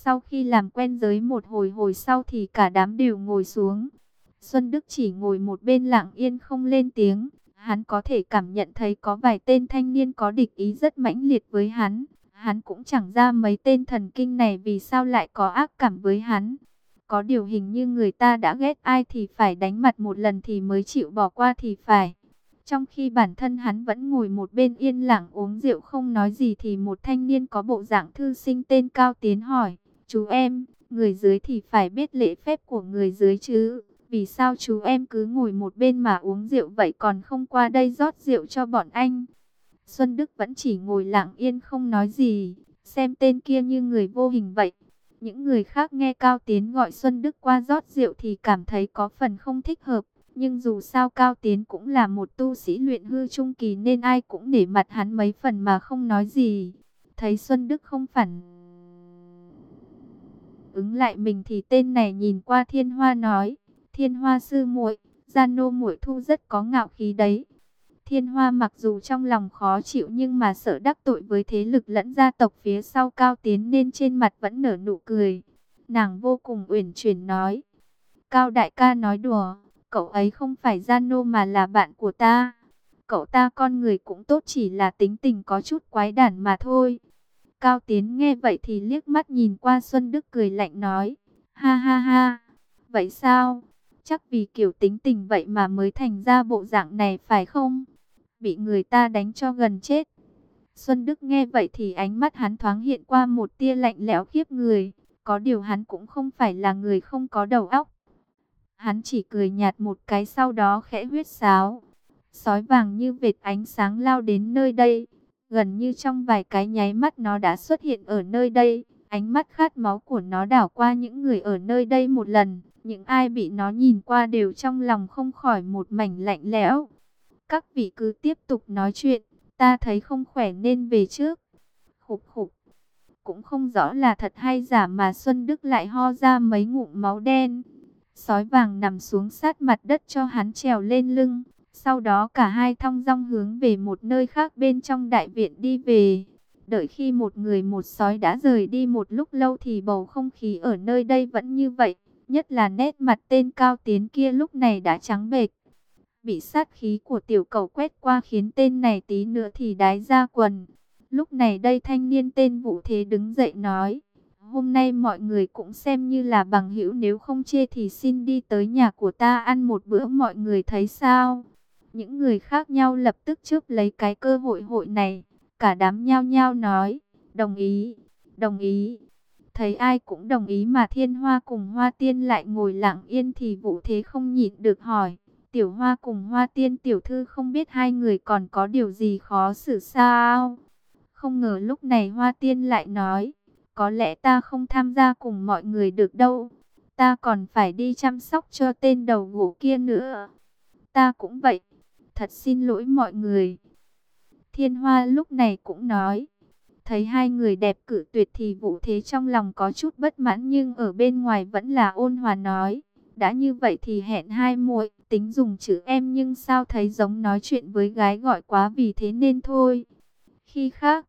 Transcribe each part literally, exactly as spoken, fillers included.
Sau khi làm quen giới một hồi hồi sau thì cả đám đều ngồi xuống. Xuân Đức chỉ ngồi một bên lặng yên không lên tiếng. Hắn có thể cảm nhận thấy có vài tên thanh niên có địch ý rất mãnh liệt với hắn. Hắn cũng chẳng ra mấy tên thần kinh này vì sao lại có ác cảm với hắn. Có điều hình như người ta đã ghét ai thì phải đánh mặt một lần thì mới chịu bỏ qua thì phải. Trong khi bản thân hắn vẫn ngồi một bên yên lặng uống rượu không nói gì thì một thanh niên có bộ dạng thư sinh tên Cao Tiến hỏi: "Chú em, người dưới thì phải biết lễ phép của người dưới chứ. Vì sao chú em cứ ngồi một bên mà uống rượu vậy còn không qua đây rót rượu cho bọn anh?" Xuân Đức vẫn chỉ ngồi lặng yên không nói gì, xem tên kia như người vô hình vậy. Những người khác nghe Cao Tiến gọi Xuân Đức qua rót rượu thì cảm thấy có phần không thích hợp. Nhưng dù sao Cao Tiến cũng là một tu sĩ luyện hư trung kỳ nên ai cũng nể mặt hắn mấy phần mà không nói gì. Thấy Xuân Đức không phản ứng lại mình thì tên này nhìn qua Thiên Hoa nói: "Thiên Hoa sư muội, gia nô muội thu rất có ngạo khí đấy." Thiên Hoa mặc dù trong lòng khó chịu nhưng mà sợ đắc tội với thế lực lẫn gia tộc phía sau Cao Tiến nên trên mặt vẫn nở nụ cười. Nàng vô cùng uyển chuyển nói: "Cao đại ca nói đùa, cậu ấy không phải gia nô mà là bạn của ta. Cậu ta con người cũng tốt, chỉ là tính tình có chút quái đản mà thôi." Cao Tiến nghe vậy thì liếc mắt nhìn qua Xuân Đức cười lạnh nói: "Ha ha ha, vậy sao? Chắc vì kiểu tính tình vậy mà mới thành ra bộ dạng này phải không? Bị người ta đánh cho gần chết." Xuân Đức nghe vậy thì ánh mắt hắn thoáng hiện qua một tia lạnh lẽo khiếp người. Có điều hắn cũng không phải là người không có đầu óc. Hắn chỉ cười nhạt một cái sau đó khẽ huýt sáo. Sói vàng như vệt ánh sáng lao đến nơi đây. Gần như trong vài cái nháy mắt nó đã xuất hiện ở nơi đây. Ánh mắt khát máu của nó đảo qua những người ở nơi đây một lần. Những ai bị nó nhìn qua đều trong lòng không khỏi một mảnh lạnh lẽo. "Các vị cứ tiếp tục nói chuyện, ta thấy không khỏe nên về trước." Khục khục. Cũng không rõ là thật hay giả mà Xuân Đức lại ho ra mấy ngụm máu đen. Sói vàng nằm xuống sát mặt đất cho hắn trèo lên lưng. Sau đó cả hai thong dong hướng về một nơi khác bên trong đại viện đi về. Đợi khi một người một sói đã rời đi một lúc lâu thì bầu không khí ở nơi đây vẫn như vậy. Nhất là nét mặt tên Cao Tiến kia lúc này đã trắng bệch. Bị sát khí của tiểu cầu quét qua khiến tên này tí nữa thì đái ra quần. Lúc này đây thanh niên tên Vũ Thế đứng dậy nói: "Hôm nay mọi người cũng xem như là bằng hữu, nếu không chê thì xin đi tới nhà của ta ăn một bữa, mọi người thấy sao?" Những người khác nhau lập tức chớp lấy cái cơ hội hội này. Cả đám nhao nhao nói: "Đồng ý, đồng ý." Thấy ai cũng đồng ý mà Thiên Hoa cùng Hoa Tiên lại ngồi lặng yên thì Vũ Thế không nhịn được hỏi: "Tiểu Hoa cùng Hoa Tiên tiểu thư, không biết hai người còn có điều gì khó xử sao?" Không ngờ lúc này Hoa Tiên lại nói: "Có lẽ ta không tham gia cùng mọi người được đâu. Ta còn phải đi chăm sóc cho tên đầu gỗ kia nữa." "Ta cũng vậy. Thật xin lỗi mọi người." Thiên Hoa lúc này cũng nói. Thấy hai người đẹp cự tuyệt thì Vũ Thế trong lòng có chút bất mãn nhưng ở bên ngoài vẫn là ôn hòa nói: "Đã như vậy thì hẹn hai muội, tính dùng chữ em nhưng sao thấy giống nói chuyện với gái gọi quá, vì thế nên thôi. Khi khác,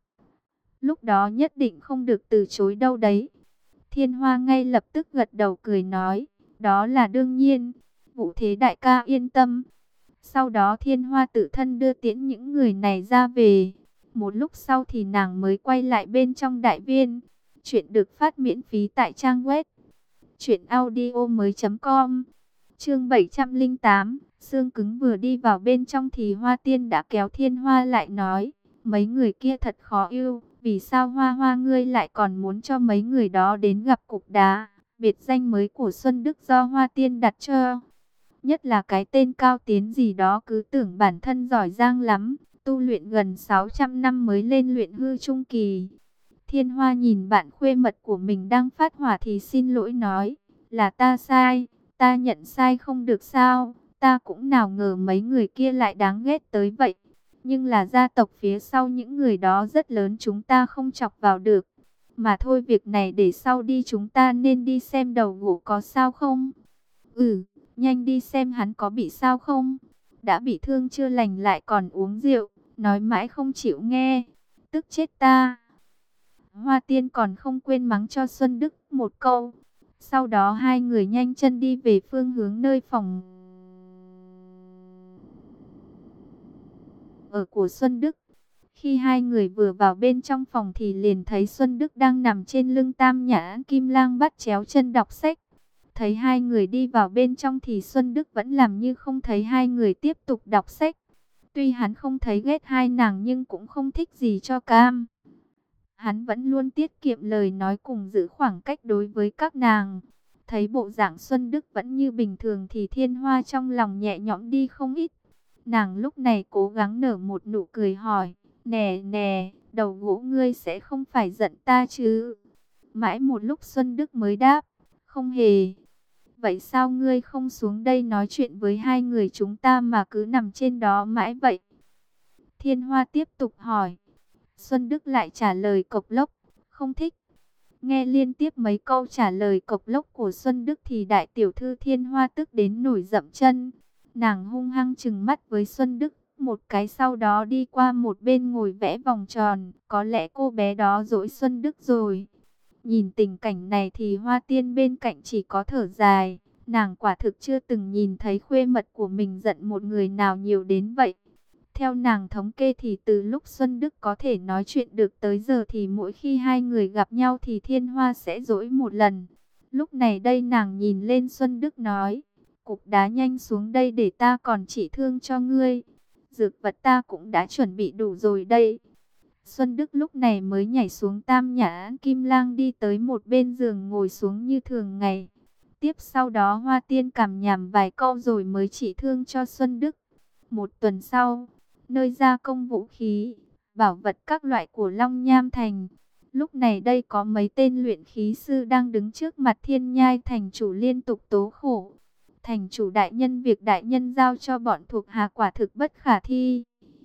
lúc đó nhất định không được từ chối đâu đấy." Thiên Hoa ngay lập tức gật đầu cười nói: "Đó là đương nhiên, Vũ Thế đại ca yên tâm." Sau đó Thiên Hoa tự thân đưa tiễn những người này ra về. Một lúc sau thì nàng mới quay lại bên trong đại viên. Chuyện được phát miễn phí tại trang web truyện audio mới chấm com. Chương bảy trăm lẻ tám, xương cứng. Vừa đi vào bên trong thì Hoa Tiên đã kéo Thiên Hoa lại nói: "Mấy người kia thật khó yêu, vì sao Hoa Hoa ngươi lại còn muốn cho mấy người đó đến gặp cục đá?" Biệt danh mới của Xuân Đức do Hoa Tiên đặt cho. Nhất là cái tên Cao Tiến gì đó cứ tưởng bản thân giỏi giang lắm, tu luyện gần sáu trăm năm mới lên luyện hư trung kỳ. Thiên Hoa nhìn bạn khuê mật của mình đang phát hỏa thì xin lỗi nói: "Là ta sai, ta nhận sai không được sao? Ta cũng nào ngờ mấy người kia lại đáng ghét tới vậy. Nhưng là gia tộc phía sau những người đó rất lớn, chúng ta không chọc vào được. Mà thôi, việc này để sau đi, chúng ta nên đi xem đầu gỗ có sao không?" "Ừ, nhanh đi xem hắn có bị sao không. Đã bị thương chưa lành lại còn uống rượu, nói mãi không chịu nghe. Tức chết ta." Hoa Tiên còn không quên mắng cho Xuân Đức một câu. Sau đó hai người nhanh chân đi về phương hướng nơi phòng ở của Xuân Đức. Khi hai người vừa vào bên trong phòng thì liền thấy Xuân Đức đang nằm trên lưng Tam Nhã Kim Lang bắt chéo chân đọc sách. Thấy hai người đi vào bên trong thì Xuân Đức vẫn làm như không thấy hai người tiếp tục đọc sách. Tuy hắn không thấy ghét hai nàng nhưng cũng không thích gì cho cam. Hắn vẫn luôn tiết kiệm lời nói cùng giữ khoảng cách đối với các nàng. Thấy bộ dạng Xuân Đức vẫn như bình thường thì Thiên Hoa trong lòng nhẹ nhõm đi không ít. Nàng lúc này cố gắng nở một nụ cười hỏi, nè nè, đầu gỗ ngươi sẽ không phải giận ta chứ? Mãi một lúc Xuân Đức mới đáp, không hề. Vậy sao ngươi không xuống đây nói chuyện với hai người chúng ta mà cứ nằm trên đó mãi vậy? Thiên Hoa tiếp tục hỏi. Xuân Đức lại trả lời cộc lốc, không thích. Nghe liên tiếp mấy câu trả lời cộc lốc của Xuân Đức thì đại tiểu thư Thiên Hoa tức đến nổi dậm chân. Nàng hung hăng trừng mắt với Xuân Đức một cái, sau đó đi qua một bên ngồi vẽ vòng tròn. Có lẽ cô bé đó dỗi Xuân Đức rồi. Nhìn tình cảnh này thì Hoa Tiên bên cạnh chỉ có thở dài. Nàng quả thực chưa từng nhìn thấy khuê mật của mình giận một người nào nhiều đến vậy. Theo nàng thống kê thì từ lúc Xuân Đức có thể nói chuyện được tới giờ thì mỗi khi hai người gặp nhau thì Thiên Hoa sẽ dỗi một lần. Lúc này đây nàng nhìn lên Xuân Đức nói, cục đá nhanh xuống đây để ta còn trị thương cho ngươi. Dược vật ta cũng đã chuẩn bị đủ rồi đây. Xuân Đức lúc này mới nhảy xuống Tam Nhã Kim Lang đi tới một bên giường ngồi xuống như thường ngày. Tiếp sau đó Hoa Tiên cảm nhảm vài câu rồi mới trị thương cho Xuân Đức. Một tuần sau, nơi gia công vũ khí, bảo vật các loại của Long Nham Thành. Lúc này đây có mấy tên luyện khí sư đang đứng trước mặt Thiên Nhai thành chủ liên tục tố khổ. Thành chủ đại nhân, việc đại nhân giao cho bọn thuộc hạ quả thực bất khả thi.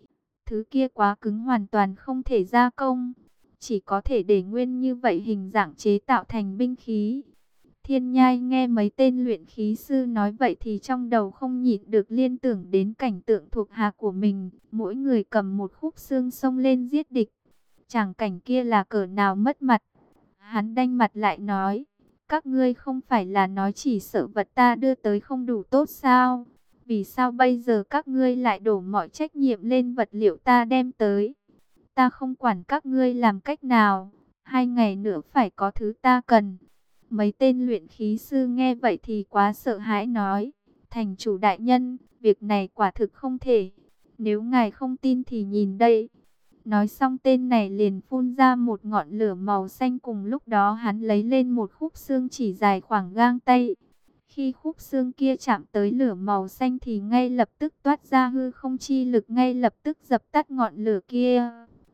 Thứ kia quá cứng, hoàn toàn không thể gia công. Chỉ có thể để nguyên như vậy hình dạng chế tạo thành binh khí. Thiên Nhai nghe mấy tên luyện khí sư nói vậy thì trong đầu không nhịn được liên tưởng đến cảnh tượng thuộc hạ của mình. Mỗi người cầm một khúc xương xông lên giết địch. Tràng cảnh kia là cỡ nào mất mặt. Hắn đanh mặt lại nói, các ngươi không phải là nói chỉ sợ vật ta đưa tới không đủ tốt sao? Vì sao bây giờ các ngươi lại đổ mọi trách nhiệm lên vật liệu ta đem tới? Ta không quản các ngươi làm cách nào. Hai ngày nữa phải có thứ ta cần. Mấy tên luyện khí sư nghe vậy thì quá sợ hãi nói, thành chủ đại nhân, việc này quả thực không thể. Nếu ngài không tin thì nhìn đây. Nói xong tên này liền phun ra một ngọn lửa màu xanh, cùng lúc đó hắn lấy lên một khúc xương chỉ dài khoảng gang tay. Khi khúc xương kia chạm tới lửa màu xanh thì ngay lập tức toát ra hư không chi lực, ngay lập tức dập tắt ngọn lửa kia.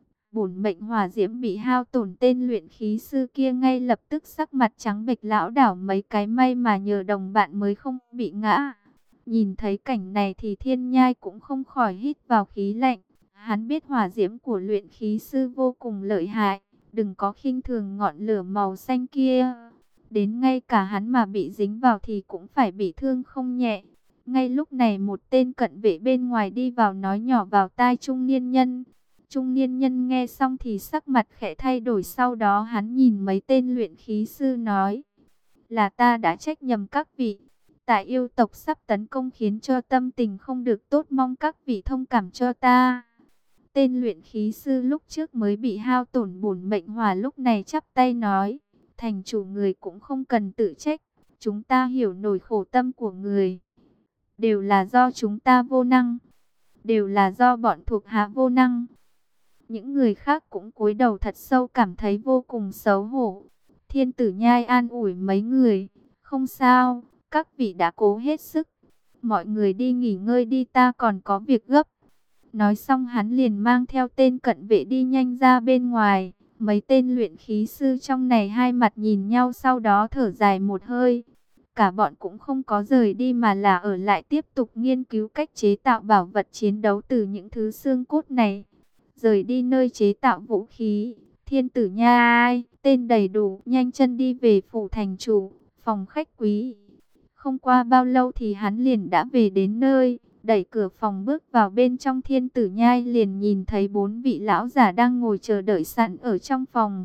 Bổn mệnh hỏa diễm bị hao tổn, tên luyện khí sư kia ngay lập tức sắc mặt trắng bệch lão đảo mấy cái, may mà nhờ đồng bạn mới không bị ngã. Nhìn thấy cảnh này thì Thiên Nhai cũng không khỏi hít vào khí lạnh. Hắn biết hỏa diễm của luyện khí sư vô cùng lợi hại, đừng có khinh thường ngọn lửa màu xanh kia. Đến ngay cả hắn mà bị dính vào thì cũng phải bị thương không nhẹ. Ngay lúc này một tên cận vệ bên ngoài đi vào nói nhỏ vào tai trung niên nhân. Trung niên nhân nghe xong thì sắc mặt khẽ thay đổi, sau đó hắn nhìn mấy tên luyện khí sư nói, là ta đã trách nhầm các vị. Tại yêu tộc sắp tấn công khiến cho tâm tình không được tốt, mong các vị thông cảm cho ta. Tên luyện khí sư lúc trước mới bị hao tổn bổn mệnh hỏa lúc này chắp tay nói, thành chủ người cũng không cần tự trách. Chúng ta hiểu nổi khổ tâm của người. Đều là do chúng ta vô năng. Đều là do bọn thuộc hạ vô năng. Những người khác cũng cúi đầu thật sâu, cảm thấy vô cùng xấu hổ. Thiên Tử Nhai an ủi mấy người, không sao, các vị đã cố hết sức. Mọi người đi nghỉ ngơi đi, ta còn có việc gấp. Nói xong hắn liền mang theo tên cận vệ đi nhanh ra bên ngoài. Mấy tên luyện khí sư trong này hai mặt nhìn nhau, sau đó thở dài một hơi. Cả bọn cũng không có rời đi mà là ở lại tiếp tục nghiên cứu cách chế tạo bảo vật chiến đấu từ những thứ xương cốt này. Rời đi nơi chế tạo vũ khí, Thiên Tử Nhai, tên đầy đủ, nhanh chân đi về phủ thành chủ, phòng khách quý. Không qua bao lâu thì hắn liền đã về đến nơi, đẩy cửa phòng bước vào bên trong. Thiên Tử Nhai liền nhìn thấy bốn vị lão giả đang ngồi chờ đợi sẵn ở trong phòng.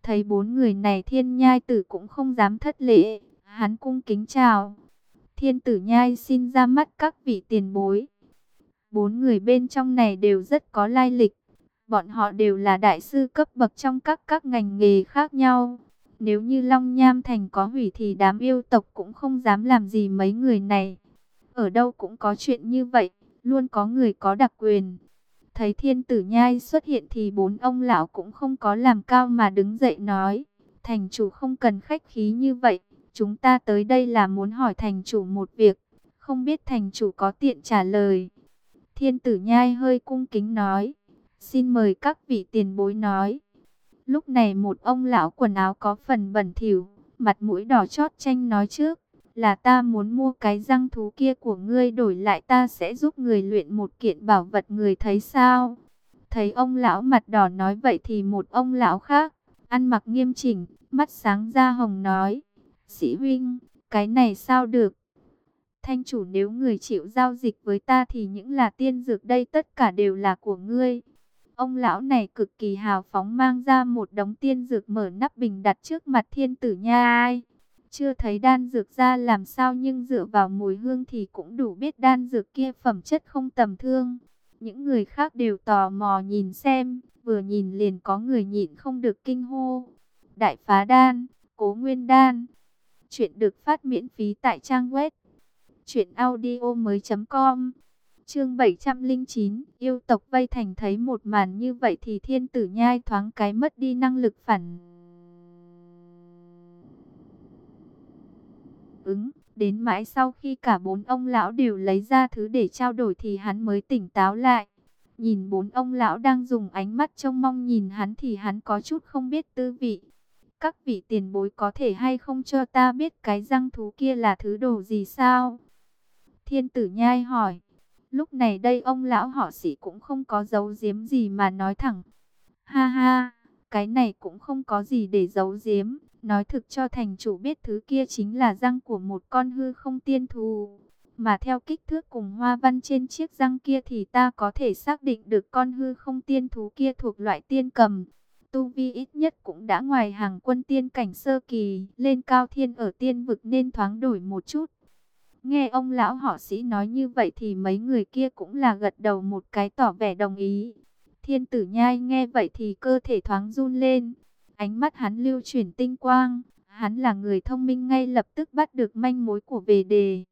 Thấy bốn người này Thiên Nhai Tử cũng không dám thất lễ, hắn cung kính chào. Thiên Tử Nhai xin ra mắt các vị tiền bối. Bốn người bên trong này đều rất có lai lịch. Bọn họ đều là đại sư cấp bậc trong các các ngành nghề khác nhau. Nếu như Long Nham Thành có hủy thì đám yêu tộc cũng không dám làm gì mấy người này. Ở đâu cũng có chuyện như vậy, luôn có người có đặc quyền. Thấy Thiên Tử Nhai xuất hiện thì bốn ông lão cũng không có làm cao mà đứng dậy nói: thành chủ không cần khách khí như vậy, chúng ta tới đây là muốn hỏi thành chủ một việc, không biết thành chủ có tiện trả lời. Thiên Tử Nhai hơi cung kính nói: xin mời các vị tiền bối nói. Lúc này một ông lão quần áo có phần bẩn thỉu, mặt mũi đỏ chót chanh nói trước: là ta muốn mua cái răng thú kia của ngươi, đổi lại ta sẽ giúp người luyện một kiện bảo vật, người thấy sao? Thấy ông lão mặt đỏ nói vậy thì một ông lão khác, ăn mặc nghiêm chỉnh, mắt sáng da hồng nói: sĩ huynh, cái này sao được? Thanh chủ, nếu người chịu giao dịch với ta thì những là tiên dược đây tất cả đều là của ngươi. Ông lão này cực kỳ hào phóng mang ra một đống tiên dược, mở nắp bình đặt trước mặt Thiên Tử Nhai. Chưa thấy đan dược ra làm sao, nhưng dựa vào mùi hương thì cũng đủ biết đan dược kia phẩm chất không tầm thường. Những người khác đều tò mò nhìn xem, vừa nhìn liền có người nhịn không được kinh hô: đại phá đan, Cố Nguyên đan. Chuyện được phát miễn phí tại trang web truyện audio mới chấm com. Chương bảy trăm lẻ chín, yêu tộc vây thành. Thấy một màn như vậy thì Thiên Tử Nhai thoáng cái mất đi năng lực phản ứng. Đến mãi sau khi cả bốn ông lão đều lấy ra thứ để trao đổi thì hắn mới tỉnh táo lại. Nhìn bốn ông lão đang dùng ánh mắt trông mong nhìn hắn thì hắn có chút không biết tư vị. Các vị tiền bối có thể hay không cho ta biết cái răng thú kia là thứ đồ gì sao? Thiên Tử Nhai hỏi. Lúc này đây ông lão họ Sĩ cũng không có giấu giếm gì mà nói thẳng: ha ha, cái này cũng không có gì để giấu giếm. Nói thực cho thành chủ biết, thứ kia chính là răng của một con hư không tiên thú. Mà theo kích thước cùng hoa văn trên chiếc răng kia thì ta có thể xác định được con hư không tiên thú kia thuộc loại tiên cầm. Tu vi ít nhất cũng đã ngoài hàng quân tiên cảnh sơ kỳ, lên cao thiên ở tiên vực nên thoáng đổi một chút. Nghe ông lão họ Sĩ nói như vậy thì mấy người kia cũng là gật đầu một cái tỏ vẻ đồng ý. Thiên Tử Nhai nghe vậy thì cơ thể thoáng run lên. Ánh mắt hắn lưu chuyển tinh quang. Hắn là người thông minh, ngay lập tức bắt được manh mối của về đề.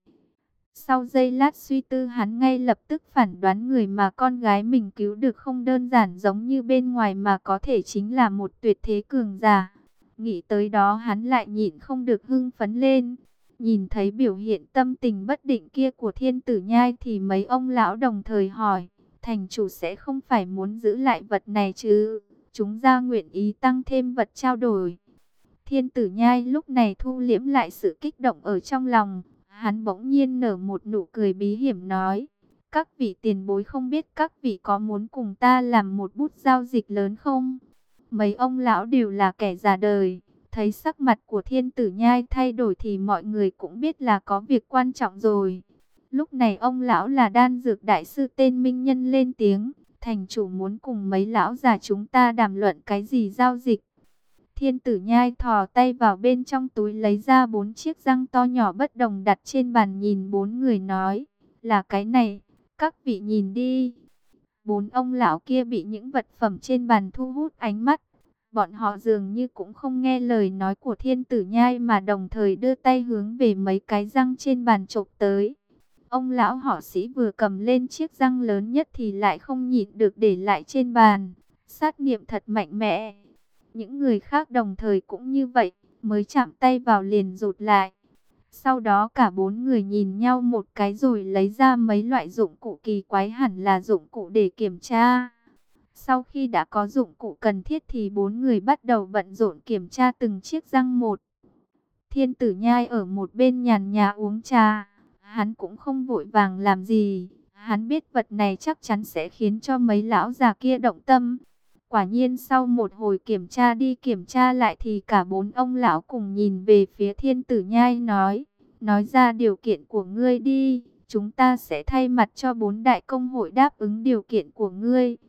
Sau giây lát suy tư, hắn ngay lập tức phản đoán người mà con gái mình cứu được không đơn giản giống như bên ngoài mà có thể chính là một tuyệt thế cường giả. Nghĩ tới đó hắn lại nhịn không được hưng phấn lên. Nhìn thấy biểu hiện tâm tình bất định kia của Thiên Tử Nhai thì mấy ông lão đồng thời hỏi: thành chủ sẽ không phải muốn giữ lại vật này chứ? Chúng ra nguyện ý tăng thêm vật trao đổi. Thiên Tử Nhai lúc này thu liễm lại sự kích động ở trong lòng. Hắn bỗng nhiên nở một nụ cười bí hiểm nói: các vị tiền bối, không biết các vị có muốn cùng ta làm một bút giao dịch lớn không? Mấy ông lão đều là kẻ già đời. Thấy sắc mặt của Thiên Tử Nhai thay đổi thì mọi người cũng biết là có việc quan trọng rồi. Lúc này ông lão là đan dược đại sư tên Minh Nhân lên tiếng: thành chủ muốn cùng mấy lão già chúng ta đàm luận cái gì giao dịch? Thiên Tử Nhai thò tay vào bên trong túi lấy ra bốn chiếc răng to nhỏ bất đồng đặt trên bàn, nhìn bốn người nói: là cái này, các vị nhìn đi. Bốn ông lão kia bị những vật phẩm trên bàn thu hút ánh mắt. Bọn họ dường như cũng không nghe lời nói của Thiên Tử Nhai mà đồng thời đưa tay hướng về mấy cái răng trên bàn chộp tới. Ông lão họ Sĩ vừa cầm lên chiếc răng lớn nhất thì lại không nhịn được để lại trên bàn. Sát niệm thật mạnh mẽ. Những người khác đồng thời cũng như vậy, mới chạm tay vào liền rụt lại. Sau đó cả bốn người nhìn nhau một cái rồi lấy ra mấy loại dụng cụ kỳ quái, hẳn là dụng cụ để kiểm tra. Sau khi đã có dụng cụ cần thiết thì bốn người bắt đầu bận rộn kiểm tra từng chiếc răng một. Thiên Tử Nhai ở một bên nhàn nhã uống trà. Hắn cũng không vội vàng làm gì. Hắn biết vật này chắc chắn sẽ khiến cho mấy lão già kia động tâm. Quả nhiên sau một hồi kiểm tra đi kiểm tra lại thì cả bốn ông lão cùng nhìn về phía Thiên Tử Nhai nói: nói ra điều kiện của ngươi đi. Chúng ta sẽ thay mặt cho bốn đại công hội đáp ứng điều kiện của ngươi.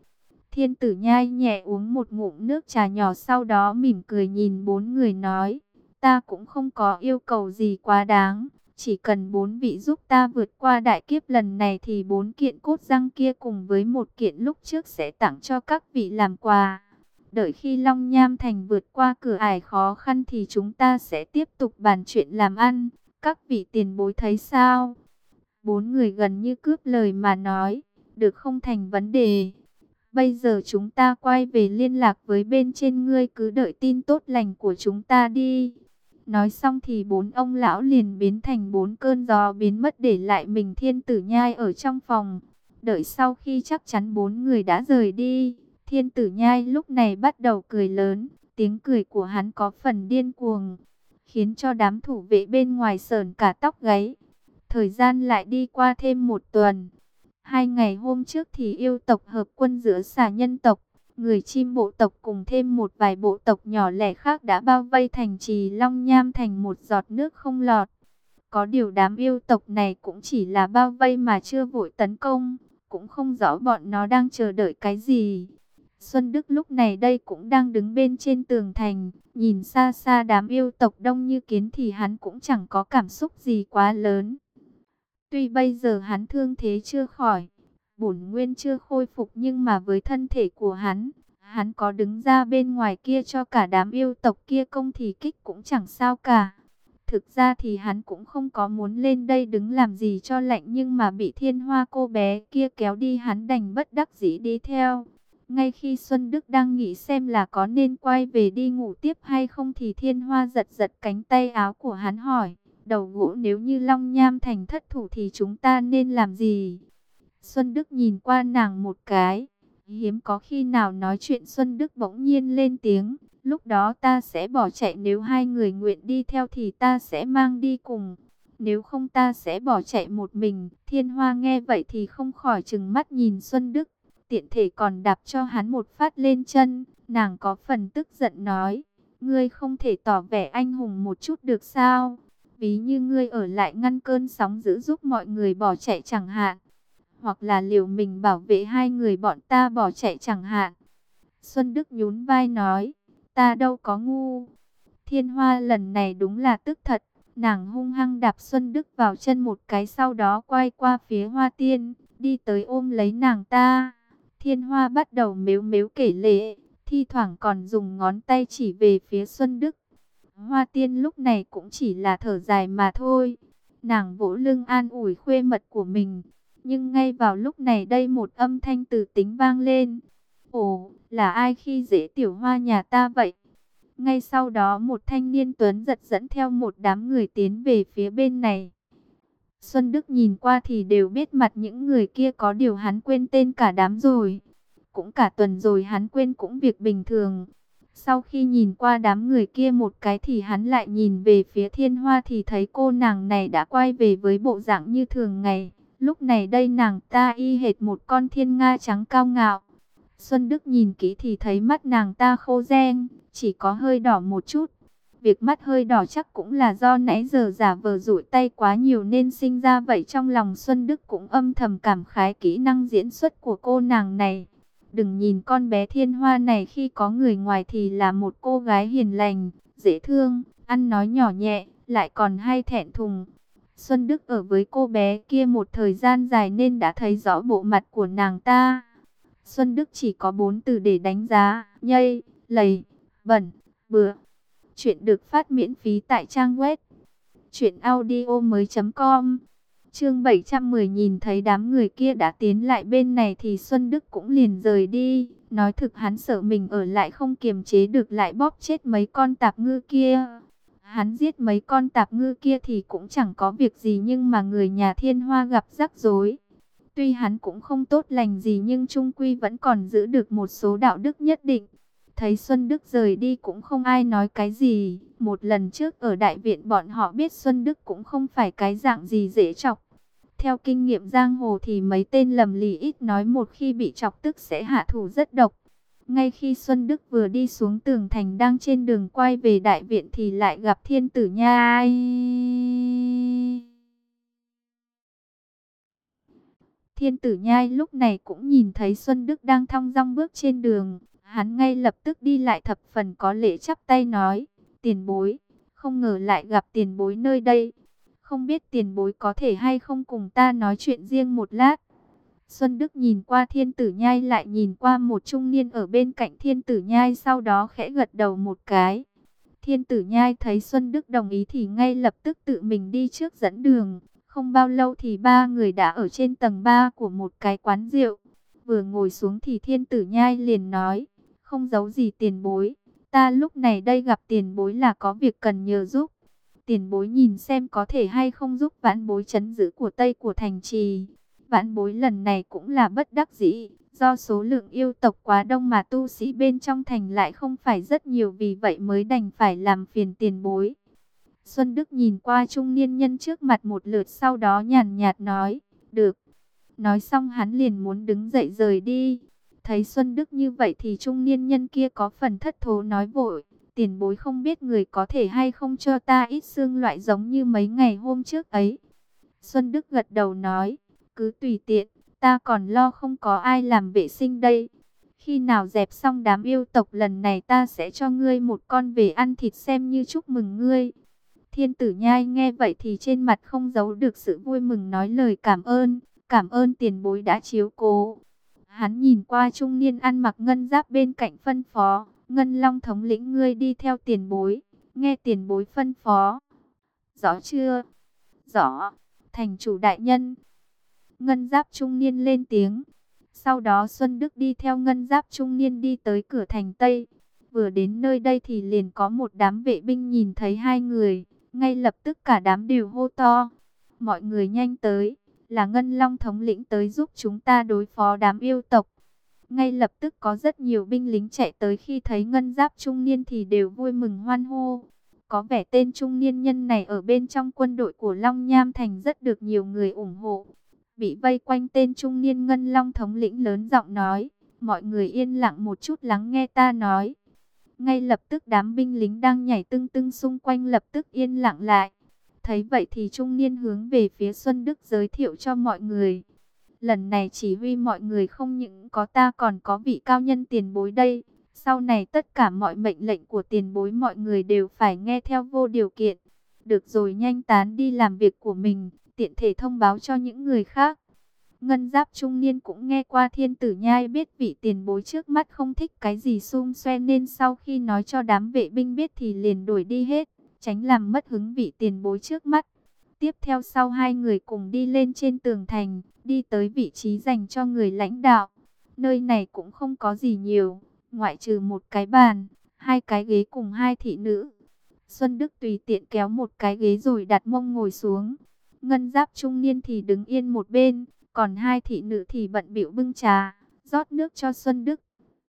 Thiên Tử Nhai nhẹ uống một ngụm nước trà nhỏ, sau đó mỉm cười nhìn bốn người nói, ta cũng không có yêu cầu gì quá đáng, chỉ cần bốn vị giúp ta vượt qua đại kiếp lần này thì bốn kiện cốt răng kia cùng với một kiện lúc trước sẽ tặng cho các vị làm quà. Đợi khi Long Nham Thành vượt qua cửa ải khó khăn thì chúng ta sẽ tiếp tục bàn chuyện làm ăn, các vị tiền bối thấy sao? Bốn người gần như cướp lời mà nói, được, không thành vấn đề. Bây giờ chúng ta quay về liên lạc với bên trên, ngươi cứ đợi tin tốt lành của chúng ta đi. Nói xong thì bốn ông lão liền biến thành bốn cơn gió biến mất, để lại mình Thiên Tử Nhai ở trong phòng. Đợi sau khi chắc chắn bốn người đã rời đi, Thiên Tử Nhai lúc này bắt đầu cười lớn. Tiếng cười của hắn có phần điên cuồng, khiến cho đám thủ vệ bên ngoài sởn cả tóc gáy. Thời gian lại đi qua thêm một tuần. Hai ngày hôm trước thì yêu tộc hợp quân giữa xà nhân tộc, người chim bộ tộc cùng thêm một vài bộ tộc nhỏ lẻ khác đã bao vây thành trì Long Nham thành một giọt nước không lọt. Có điều đám yêu tộc này cũng chỉ là bao vây mà chưa vội tấn công, cũng không rõ bọn nó đang chờ đợi cái gì. Xuân Đức lúc này đây cũng đang đứng bên trên tường thành, nhìn xa xa đám yêu tộc đông như kiến thì hắn cũng chẳng có cảm xúc gì quá lớn. Tuy bây giờ hắn thương thế chưa khỏi, bổn nguyên chưa khôi phục, nhưng mà với thân thể của hắn, hắn có đứng ra bên ngoài kia cho cả đám yêu tộc kia công thì kích cũng chẳng sao cả. Thực ra thì hắn cũng không có muốn lên đây đứng làm gì cho lạnh, nhưng mà bị Thiên Hoa cô bé kia kéo đi, hắn đành bất đắc dĩ đi theo. Ngay khi Xuân Đức đang nghĩ xem là có nên quay về đi ngủ tiếp hay không thì Thiên Hoa giật giật cánh tay áo của hắn hỏi, đầu gỗ, nếu như Long Nham thành thất thủ thì chúng ta nên làm gì? Xuân Đức nhìn qua nàng một cái, hiếm có khi nào nói chuyện. Xuân Đức bỗng nhiên lên tiếng, lúc đó ta sẽ bỏ chạy, nếu hai người nguyện đi theo thì ta sẽ mang đi cùng, nếu không ta sẽ bỏ chạy một mình. Thiên Hoa nghe vậy thì không khỏi trừng mắt nhìn Xuân Đức, tiện thể còn đạp cho hắn một phát lên chân. Nàng có phần tức giận nói, ngươi không thể tỏ vẻ anh hùng một chút được sao? Ví như ngươi ở lại ngăn cơn sóng dữ giúp mọi người bỏ chạy chẳng hạn, hoặc là liều mình bảo vệ hai người bọn ta bỏ chạy chẳng hạn. Xuân Đức nhún vai nói, ta đâu có ngu. Thiên Hoa lần này đúng là tức thật, nàng hung hăng đạp Xuân Đức vào chân một cái, sau đó quay qua phía Hoa Tiên, đi tới ôm lấy nàng ta. Thiên Hoa bắt đầu mếu mếu kể lể, thi thoảng còn dùng ngón tay chỉ về phía Xuân Đức. Hoa Tiên lúc này cũng chỉ là thở dài mà thôi. Nàng vỗ lưng an ủi khuê mật của mình. Nhưng ngay vào lúc này đây một âm thanh từ tính vang lên. Ồ, là ai khi dễ tiểu Hoa nhà ta vậy? Ngay sau đó một thanh niên tuấn giật dẫn theo một đám người tiến về phía bên này. Xuân Đức nhìn qua thì đều biết mặt những người kia, có điều hắn quên tên cả đám rồi. Cũng cả tuần rồi hắn quên cũng việc bình thường. Sau khi nhìn qua đám người kia một cái thì hắn lại nhìn về phía Thiên Hoa thì thấy cô nàng này đã quay về với bộ dạng như thường ngày. Lúc này đây nàng ta y hệt một con thiên nga trắng cao ngạo. Xuân Đức nhìn kỹ thì thấy mắt nàng ta khô ren, chỉ có hơi đỏ một chút. Việc mắt hơi đỏ chắc cũng là do nãy giờ giả vờ dụi tay quá nhiều nên sinh ra vậy. Trong lòng Xuân Đức cũng âm thầm cảm khái kỹ năng diễn xuất của cô nàng này. Đừng nhìn con bé Thiên Hoa này khi có người ngoài thì là một cô gái hiền lành, dễ thương, ăn nói nhỏ nhẹ, lại còn hay thẹn thùng. Xuân Đức ở với cô bé kia một thời gian dài nên đã thấy rõ bộ mặt của nàng ta. Xuân Đức chỉ có bốn từ để đánh giá: nhây, lầy, bẩn, bừa. Chuyện được phát miễn phí tại trang web truyện audio mới chấm com. Chương bảy trăm mười. Nhìn thấy đám người kia đã tiến lại bên này thì Xuân Đức cũng liền rời đi. Nói thực hắn sợ mình ở lại không kiềm chế được lại bóp chết mấy con tạp ngư kia. Hắn giết mấy con tạp ngư kia thì cũng chẳng có việc gì, nhưng mà người nhà Thiên Hoa gặp rắc rối. Tuy hắn cũng không tốt lành gì nhưng chung quy vẫn còn giữ được một số đạo đức nhất định. Thấy Xuân Đức rời đi cũng không ai nói cái gì. Một lần trước ở đại viện bọn họ biết Xuân Đức cũng không phải cái dạng gì dễ chọc. Theo kinh nghiệm giang hồ thì mấy tên lầm lì ít nói, một khi bị chọc tức sẽ hạ thủ rất độc. Ngay khi Xuân Đức vừa đi xuống tường thành đang trên đường quay về đại viện thì lại gặp Thiên Tử Nhai. Thiên Tử Nhai lúc này cũng nhìn thấy Xuân Đức đang thong dong bước trên đường. Hắn ngay lập tức đi lại thập phần có lễ chắp tay nói, tiền bối, không ngờ lại gặp tiền bối nơi đây. Không biết tiền bối có thể hay không cùng ta nói chuyện riêng một lát. Xuân Đức nhìn qua Thiên Tử Nhai lại nhìn qua một trung niên ở bên cạnh Thiên Tử Nhai, sau đó khẽ gật đầu một cái. Thiên Tử Nhai thấy Xuân Đức đồng ý thì ngay lập tức tự mình đi trước dẫn đường. Không bao lâu thì ba người đã ở trên tầng ba của một cái quán rượu. Vừa ngồi xuống thì Thiên Tử Nhai liền nói, không giấu gì tiền bối, ta lúc này đây gặp tiền bối là có việc cần nhờ giúp. Tiền bối nhìn xem có thể hay không giúp vãn bối trấn giữ của Tây của thành trì. Vãn bối lần này cũng là bất đắc dĩ, do số lượng yêu tộc quá đông mà tu sĩ bên trong thành lại không phải rất nhiều, vì vậy mới đành phải làm phiền tiền bối. Xuân Đức nhìn qua trung niên nhân trước mặt một lượt, sau đó nhàn nhạt nói, được. Nói xong hắn liền muốn đứng dậy rời đi. Thấy Xuân Đức như vậy thì trung niên nhân kia có phần thất thố nói vội, tiền bối không biết người có thể hay không cho ta ít xương loại giống như mấy ngày hôm trước ấy. Xuân Đức gật đầu nói, cứ tùy tiện, ta còn lo không có ai làm vệ sinh đây. Khi nào dẹp xong đám yêu tộc lần này ta sẽ cho ngươi một con về ăn thịt xem như chúc mừng ngươi. Thiên Tử Nhai nghe vậy thì trên mặt không giấu được sự vui mừng, nói lời cảm ơn, cảm ơn tiền bối đã chiếu cố. Hắn nhìn qua trung niên ăn mặc ngân giáp bên cạnh phân phó, Ngân Long thống lĩnh, ngươi đi theo tiền bối, nghe tiền bối phân phó. Rõ chưa? Rõ, thành chủ đại nhân. Ngân giáp trung niên lên tiếng. Sau đó Xuân Đức đi theo ngân giáp trung niên đi tới cửa thành Tây. Vừa đến nơi đây thì liền có một đám vệ binh nhìn thấy hai người, ngay lập tức cả đám đều hô to, mọi người nhanh tới, là Ngân Long thống lĩnh tới giúp chúng ta đối phó đám yêu tộc. Ngay lập tức có rất nhiều binh lính chạy tới, khi thấy ngân giáp trung niên thì đều vui mừng hoan hô. Có vẻ tên trung niên nhân này ở bên trong quân đội của Long Nham Thành rất được nhiều người ủng hộ. Bị vây quanh tên trung niên Ngân Long thống lĩnh lớn giọng nói, mọi người yên lặng một chút lắng nghe ta nói. Ngay lập tức đám binh lính đang nhảy tưng tưng xung quanh lập tức yên lặng lại. Thấy vậy thì trung niên hướng về phía Xuân Đức giới thiệu cho mọi người. Lần này chỉ huy mọi người không những có ta còn có vị cao nhân tiền bối đây. Sau này tất cả mọi mệnh lệnh của tiền bối mọi người đều phải nghe theo vô điều kiện. Được rồi, nhanh tán đi làm việc của mình, tiện thể thông báo cho những người khác. Ngân giáp trung niên cũng nghe qua Thiên Tử Nhai biết vị tiền bối trước mắt không thích cái gì xung xoe, nên sau khi nói cho đám vệ binh biết thì liền đuổi đi hết, tránh làm mất hứng vị tiền bối trước mắt. Tiếp theo sau hai người cùng đi lên trên tường thành, đi tới vị trí dành cho người lãnh đạo. Nơi này cũng không có gì nhiều, ngoại trừ một cái bàn, hai cái ghế cùng hai thị nữ. Xuân Đức tùy tiện kéo một cái ghế rồi đặt mông ngồi xuống. Ngân giáp trung niên thì đứng yên một bên, còn hai thị nữ thì bận bịu bưng trà, rót nước cho Xuân Đức.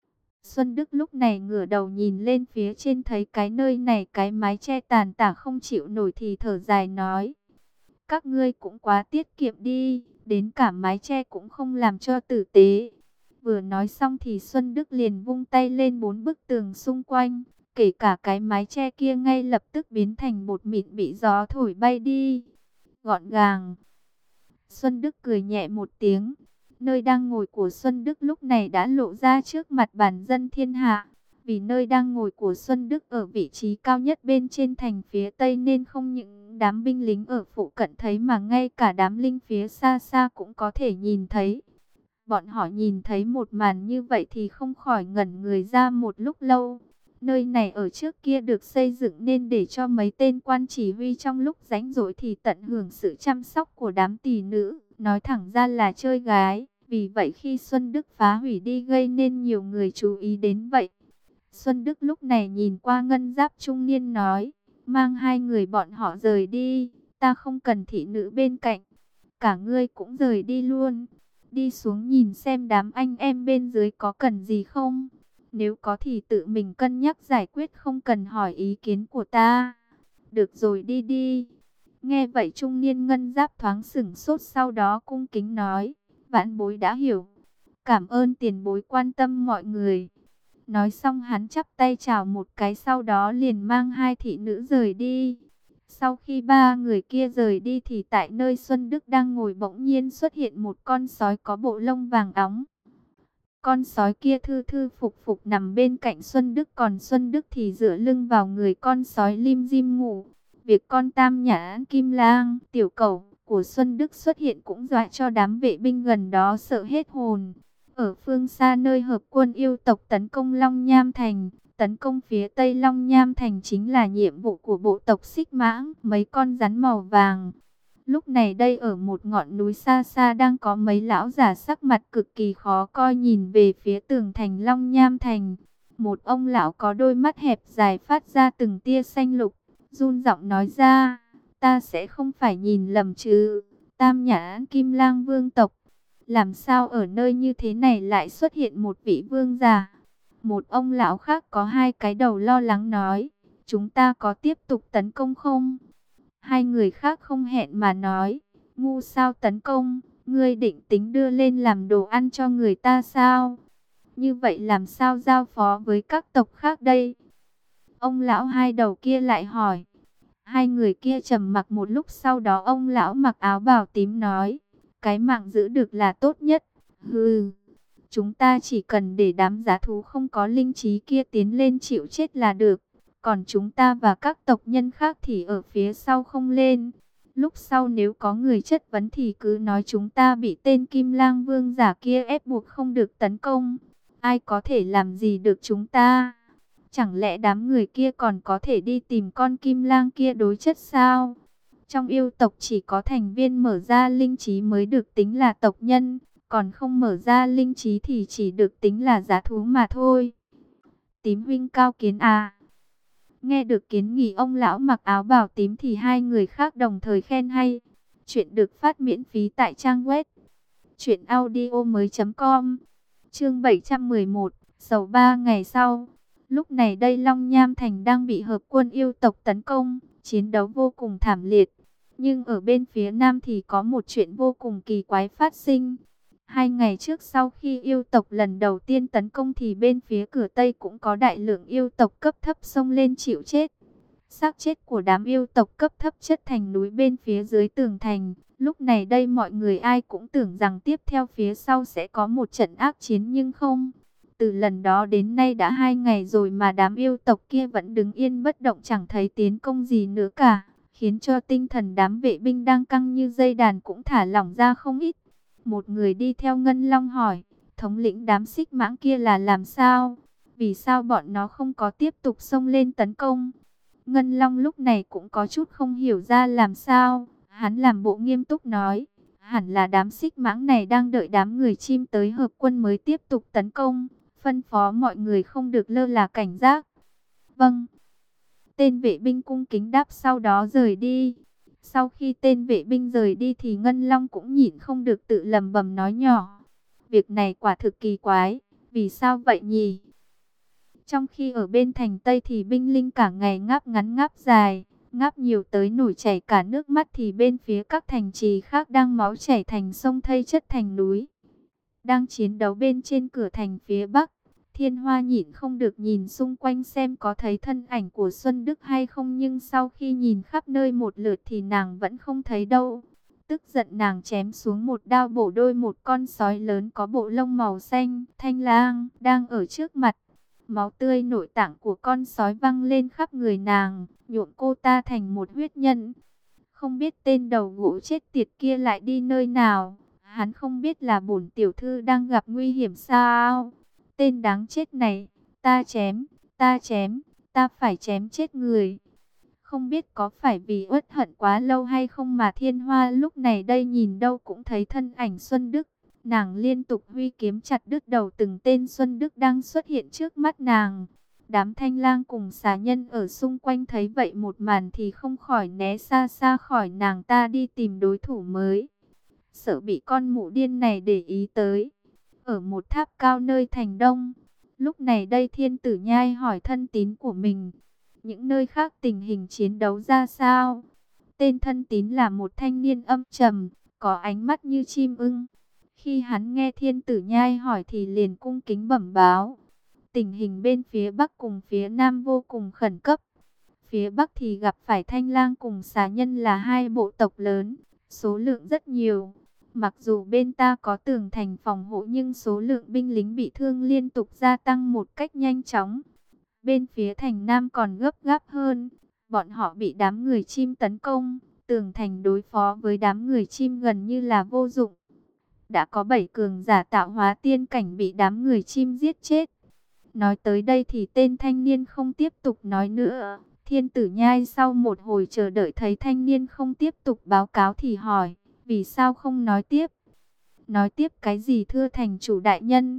Xuân Đức lúc này ngửa đầu nhìn lên phía trên, thấy cái nơi này cái mái che tàn tả không chịu nổi thì thở dài nói, các ngươi cũng quá tiết kiệm đi, đến cả mái che cũng không làm cho tử tế. Vừa nói xong thì Xuân Đức liền vung tay lên, bốn bức tường xung quanh, kể cả cái mái che kia ngay lập tức biến thành bột mịn bị gió thổi bay đi. Gọn gàng. Xuân Đức cười nhẹ một tiếng. Nơi đang ngồi của Xuân Đức lúc này đã lộ ra trước mặt bản dân thiên hạ. Vì nơi đang ngồi của Xuân Đức ở vị trí cao nhất bên trên thành phía Tây, nên không những đám binh lính ở phụ cận thấy mà ngay cả đám linh phía xa xa cũng có thể nhìn thấy. Bọn họ nhìn thấy một màn như vậy thì không khỏi ngẩn người ra một lúc lâu. Nơi này ở trước kia được xây dựng nên để cho mấy tên quan chỉ huy trong lúc rảnh rỗi thì tận hưởng sự chăm sóc của đám tỳ nữ, nói thẳng ra là chơi gái. Vì vậy khi Xuân Đức phá hủy đi gây nên nhiều người chú ý đến vậy. Xuân Đức lúc này nhìn qua ngân giáp trung niên nói, mang hai người bọn họ rời đi, ta không cần thị nữ bên cạnh. Cả ngươi cũng rời đi luôn, đi xuống nhìn xem đám anh em bên dưới có cần gì không. Nếu có thì tự mình cân nhắc giải quyết, không cần hỏi ý kiến của ta. Được rồi, đi đi. Nghe vậy trung niên ngân giáp thoáng sửng sốt, sau đó cung kính nói, vãn bối đã hiểu. Cảm ơn tiền bối quan tâm mọi người. Nói xong hắn chắp tay chào một cái, sau đó liền mang hai thị nữ rời đi. Sau khi ba người kia rời đi thì tại nơi Xuân Đức đang ngồi bỗng nhiên xuất hiện một con sói có bộ lông vàng óng. Con sói kia thư thư phục phục nằm bên cạnh Xuân Đức, còn Xuân Đức thì dựa lưng vào người con sói lim dim ngủ. Việc con Tam Nhãn Kim Lang, tiểu cẩu của Xuân Đức xuất hiện cũng dọa cho đám vệ binh gần đó sợ hết hồn. Ở phương xa nơi hợp quân yêu tộc tấn công Long Nham Thành, tấn công phía tây Long Nham Thành chính là nhiệm vụ của bộ tộc Xích Mãng, mấy con rắn màu vàng. Lúc này đây ở một ngọn núi xa xa đang có mấy lão giả sắc mặt cực kỳ khó coi nhìn về phía tường thành Long Nham Thành. Một ông lão có đôi mắt hẹp dài phát ra từng tia xanh lục, run giọng nói ra, ta sẽ không phải nhìn lầm chứ, Tam Nhãn Kim Lang vương tộc. Làm sao ở nơi như thế này lại xuất hiện một vị vương giả? Một ông lão khác có hai cái đầu lo lắng nói, chúng ta có tiếp tục tấn công không? Hai người khác không hẹn mà nói, ngu sao tấn công, ngươi định tính đưa lên làm đồ ăn cho người ta sao? Như vậy làm sao giao phó với các tộc khác đây? Ông lão hai đầu kia lại hỏi. Hai người kia trầm mặc một lúc, sau đó ông lão mặc áo bào tím nói, cái mạng giữ được là tốt nhất. Hừ, chúng ta chỉ cần để đám giá thú không có linh trí kia tiến lên chịu chết là được. Còn chúng ta và các tộc nhân khác thì ở phía sau không lên. Lúc sau nếu có người chất vấn thì cứ nói chúng ta bị tên Kim Lang vương giả kia ép buộc không được tấn công. Ai có thể làm gì được chúng ta? Chẳng lẽ đám người kia còn có thể đi tìm con Kim Lang kia đối chất sao? Trong yêu tộc chỉ có thành viên mở ra linh trí mới được tính là tộc nhân, còn không mở ra linh trí thì chỉ được tính là giá thú mà thôi. Tím huynh cao kiến à? Nghe được kiến nghị ông lão mặc áo bào tím thì hai người khác đồng thời khen hay. Chuyện được phát miễn phí tại trang web truyện audio mới chấm com. Chương bảy trăm mười một, sầu ba ngày sau. Lúc này đây Long Nham Thành đang bị hợp quân yêu tộc tấn công, chiến đấu vô cùng thảm liệt. Nhưng ở bên phía Nam thì có một chuyện vô cùng kỳ quái phát sinh. Hai ngày trước sau khi yêu tộc lần đầu tiên tấn công thì bên phía cửa Tây cũng có đại lượng yêu tộc cấp thấp xông lên chịu chết. Xác chết của đám yêu tộc cấp thấp chất thành núi bên phía dưới tường thành. Lúc này đây mọi người ai cũng tưởng rằng tiếp theo phía sau sẽ có một trận ác chiến nhưng không. Từ lần đó đến nay đã hai ngày rồi mà đám yêu tộc kia vẫn đứng yên bất động chẳng thấy tiến công gì nữa cả. Khiến cho tinh thần đám vệ binh đang căng như dây đàn cũng thả lỏng ra không ít. Một người đi theo Ngân Long hỏi, thống lĩnh đám Xích Mãng kia là làm sao? Vì sao bọn nó không có tiếp tục xông lên tấn công? Ngân Long lúc này cũng có chút không hiểu ra làm sao. Hắn làm bộ nghiêm túc nói, hẳn là đám Xích Mãng này đang đợi đám người chim tới hợp quân mới tiếp tục tấn công. Phân phó mọi người không được lơ là cảnh giác. Vâng. Tên vệ binh cung kính đáp sau đó rời đi. Sau khi tên vệ binh rời đi thì Ngân Long cũng nhịn không được tự lầm bầm nói nhỏ. Việc này quả thực kỳ quái, vì sao vậy nhỉ? Trong khi ở bên thành Tây thì binh linh cả ngày ngáp ngắn ngáp dài, ngáp nhiều tới nổi chảy cả nước mắt, thì bên phía các thành trì khác đang máu chảy thành sông thây chất thành núi. Đang chiến đấu bên trên cửa thành phía Bắc. Thiên Hoa nhịn không được nhìn xung quanh xem có thấy thân ảnh của Xuân Đức hay không, nhưng sau khi nhìn khắp nơi một lượt thì nàng vẫn không thấy đâu. Tức giận nàng chém xuống một đao bổ đôi một con sói lớn có bộ lông màu xanh, Thanh Lang, đang ở trước mặt. Máu tươi nội tạng của con sói văng lên khắp người nàng, nhuộm cô ta thành một huyết nhân. Không biết tên đầu gỗ chết tiệt kia lại đi nơi nào, hắn không biết là bổn tiểu thư đang gặp nguy hiểm sao? Tên đáng chết này, ta chém, ta chém, ta phải chém chết người. Không biết có phải vì uất hận quá lâu hay không mà Thiên Hoa lúc này đây nhìn đâu cũng thấy thân ảnh Xuân Đức. Nàng liên tục huy kiếm chặt đứt đầu từng tên Xuân Đức đang xuất hiện trước mắt nàng. Đám Thanh Lang cùng xà nhân ở xung quanh thấy vậy một màn thì không khỏi né xa xa khỏi nàng ta đi tìm đối thủ mới. Sợ bị con mụ điên này để ý tới. Ở một tháp cao nơi thành Đông, lúc này đây Thiên Tử Nhai hỏi thân tín của mình, những nơi khác tình hình chiến đấu ra sao? Tên thân tín là một thanh niên âm trầm, có ánh mắt như chim ưng. Khi hắn nghe Thiên Tử Nhai hỏi thì liền cung kính bẩm báo. Tình hình bên phía Bắc cùng phía Nam vô cùng khẩn cấp. phía bắc thì gặp phải Thanh Lang cùng Xà Nhân là hai bộ tộc lớn, số lượng rất nhiều. Mặc dù bên ta có tường thành phòng hộ nhưng số lượng binh lính bị thương liên tục gia tăng một cách nhanh chóng. Bên phía thành Nam còn gấp gáp hơn, bọn họ bị đám người chim tấn công, tường thành đối phó với đám người chim gần như là vô dụng. Đã có bảy cường giả tạo hóa tiên cảnh bị đám người chim giết chết. Nói tới đây thì tên thanh niên không tiếp tục nói nữa. Thiên Tử Nhai sau một hồi chờ đợi thấy thanh niên không tiếp tục báo cáo thì hỏi, vì sao không nói tiếp? Nói tiếp cái gì thưa thành chủ đại nhân?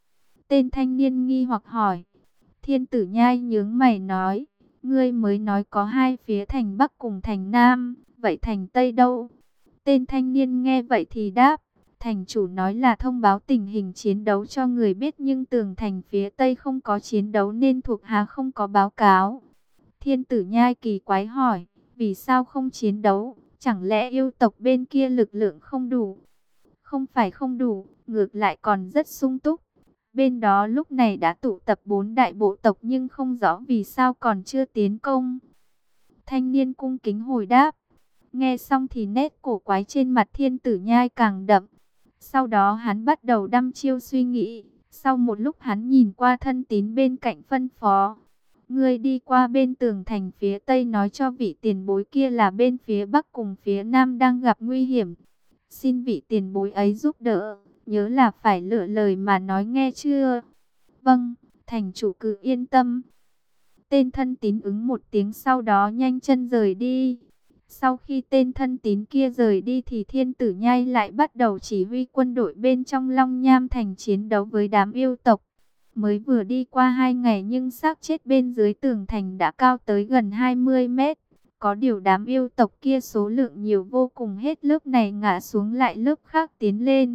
Tên thanh niên nghi hoặc hỏi. Thiên Tử Nhai nhướng mày nói, ngươi mới nói có hai phía thành Bắc cùng thành Nam, vậy thành Tây đâu? Tên thanh niên nghe vậy thì đáp, thành chủ nói là thông báo tình hình chiến đấu cho người biết nhưng tường thành phía Tây không có chiến đấu nên thuộc hạ không có báo cáo. Thiên Tử Nhai kỳ quái hỏi, vì sao không chiến đấu? Chẳng lẽ yêu tộc bên kia lực lượng không đủ? Không phải không đủ, ngược lại còn rất sung túc. Bên đó lúc này đã tụ tập bốn đại bộ tộc nhưng không rõ vì sao còn chưa tiến công. Thanh niên cung kính hồi đáp. Nghe xong thì nét cổ quái trên mặt Thiên Tử Nhai càng đậm. Sau đó hắn bắt đầu đăm chiêu suy nghĩ. Sau một lúc hắn nhìn qua thân tín bên cạnh phân phó. Ngươi đi qua bên tường thành phía Tây nói cho vị tiền bối kia là bên phía Bắc cùng phía Nam đang gặp nguy hiểm. Xin vị tiền bối ấy giúp đỡ. Nhớ là phải lựa lời mà nói nghe chưa? Vâng, thành chủ cứ yên tâm. Tên thân tín ứng một tiếng sau đó nhanh chân rời đi. Sau khi tên thân tín kia rời đi thì Thiên Tử Nhai lại bắt đầu chỉ huy quân đội bên trong Long Nham thành chiến đấu với đám yêu tộc. Mới vừa đi qua hai ngày nhưng xác chết bên dưới tường thành đã cao tới gần hai mươi mét. Có điều đám yêu tộc kia số lượng nhiều vô cùng, hết lớp này ngã xuống lại lớp khác tiến lên.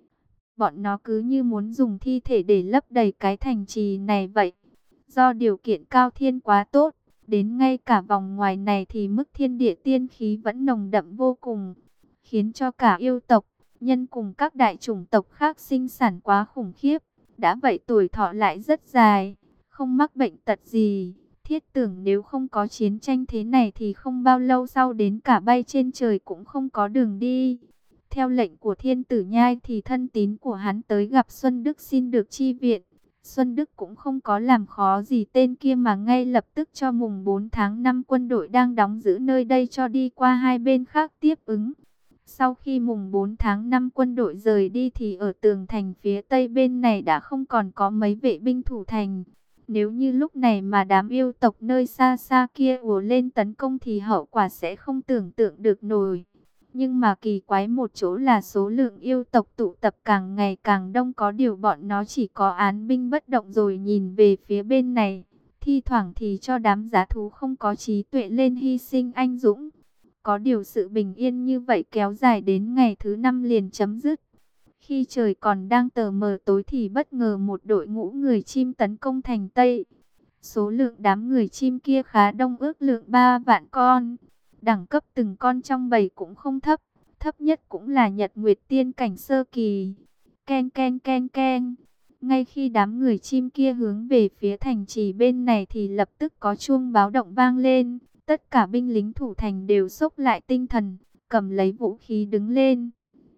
Bọn nó cứ như muốn dùng thi thể để lấp đầy cái thành trì này vậy. Do điều kiện cao thiên quá tốt, đến ngay cả vòng ngoài này thì mức thiên địa tiên khí vẫn nồng đậm vô cùng, khiến cho cả yêu tộc, nhân cùng các đại chủng tộc khác sinh sản quá khủng khiếp. Đã vậy tuổi thọ lại rất dài, không mắc bệnh tật gì. Thiết tưởng nếu không có chiến tranh thế này thì không bao lâu sau đến cả bay trên trời cũng không có đường đi. Theo lệnh của Thiên Tử Nhai thì thân tín của hắn tới gặp Xuân Đức xin được chi viện. Xuân Đức cũng không có làm khó gì tên kia mà ngay lập tức cho mùng bốn tháng năm quân đội đang đóng giữ nơi đây cho đi qua hai bên khác tiếp ứng. Sau khi mùng bốn tháng năm quân đội rời đi thì ở tường thành phía tây bên này đã không còn có mấy vệ binh thủ thành. Nếu như lúc này mà đám yêu tộc nơi xa xa kia ùa lên tấn công thì hậu quả sẽ không tưởng tượng được nổi. Nhưng mà kỳ quái một chỗ là số lượng yêu tộc tụ tập càng ngày càng đông, có điều bọn nó chỉ có án binh bất động rồi nhìn về phía bên này. Thi thoảng thì cho đám giá thú không có trí tuệ lên hy sinh anh dũng. Có điều sự bình yên như vậy kéo dài đến ngày thứ năm liền chấm dứt. Khi trời còn đang tờ mờ tối thì bất ngờ một đội ngũ người chim tấn công thành Tây. Số lượng đám người chim kia khá đông, ước lượng ba vạn con. Đẳng cấp từng con trong bầy cũng không thấp, thấp nhất cũng là Nhật Nguyệt Tiên cảnh sơ kỳ. Ken ken ken ken. Ngay khi đám người chim kia hướng về phía thành trì bên này thì lập tức có chuông báo động vang lên. Tất cả binh lính thủ thành đều xốc lại tinh thần, cầm lấy vũ khí đứng lên.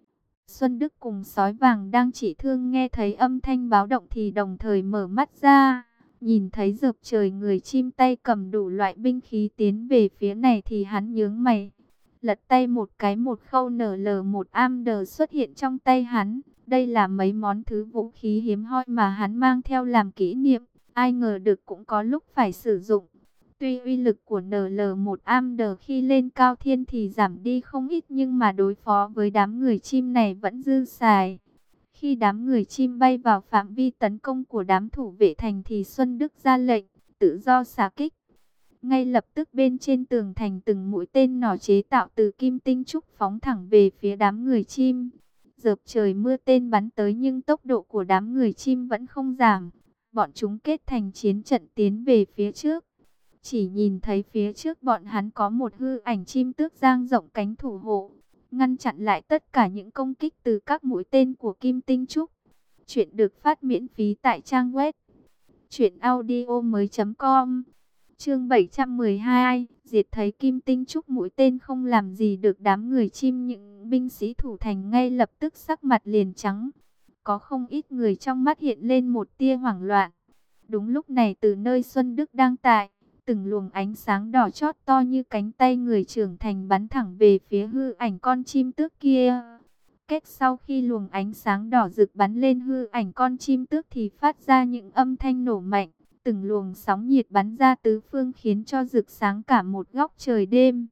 Xuân Đức cùng Sói Vàng đang chỉ thương nghe thấy âm thanh báo động thì đồng thời mở mắt ra. Nhìn thấy dợp trời người chim tay cầm đủ loại binh khí tiến về phía này thì hắn nhướng mày. Lật tay một cái, một khâu nở lờ một am đờ xuất hiện trong tay hắn. Đây là mấy món thứ vũ khí hiếm hoi mà hắn mang theo làm kỷ niệm. Ai ngờ được cũng có lúc phải sử dụng. Tuy uy lực của en lờ một am đờ khi lên cao thiên thì giảm đi không ít nhưng mà đối phó với đám người chim này vẫn dư xài. Khi đám người chim bay vào phạm vi tấn công của đám thủ vệ thành thì Xuân Đức ra lệnh, tự do xạ kích. Ngay lập tức bên trên tường thành từng mũi tên nỏ chế tạo từ kim tinh trúc phóng thẳng về phía đám người chim. Dợp trời mưa tên bắn tới nhưng tốc độ của đám người chim vẫn không giảm. Bọn chúng kết thành chiến trận tiến về phía trước. Chỉ nhìn thấy phía trước bọn hắn có một hư ảnh chim tước dang rộng cánh thủ hộ, ngăn chặn lại tất cả những công kích từ các mũi tên của kim tinh trúc. Chuyện được phát miễn phí tại trang web truyện audio mới chấm com. Chương bảy trăm mười hai, diệt thấy kim tinh trúc mũi tên không làm gì được đám người chim, những binh sĩ thủ thành ngay lập tức sắc mặt liền trắng. Có không ít người trong mắt hiện lên một tia hoảng loạn. Đúng lúc này từ nơi Xuân Đức đang tại, từng luồng ánh sáng đỏ chót to như cánh tay người trưởng thành bắn thẳng về phía hư ảnh con chim tước kia. Cách sau khi luồng ánh sáng đỏ rực bắn lên hư ảnh con chim tước thì phát ra những âm thanh nổ mạnh. Từng luồng sóng nhiệt bắn ra tứ phương khiến cho rực sáng cả một góc trời đêm.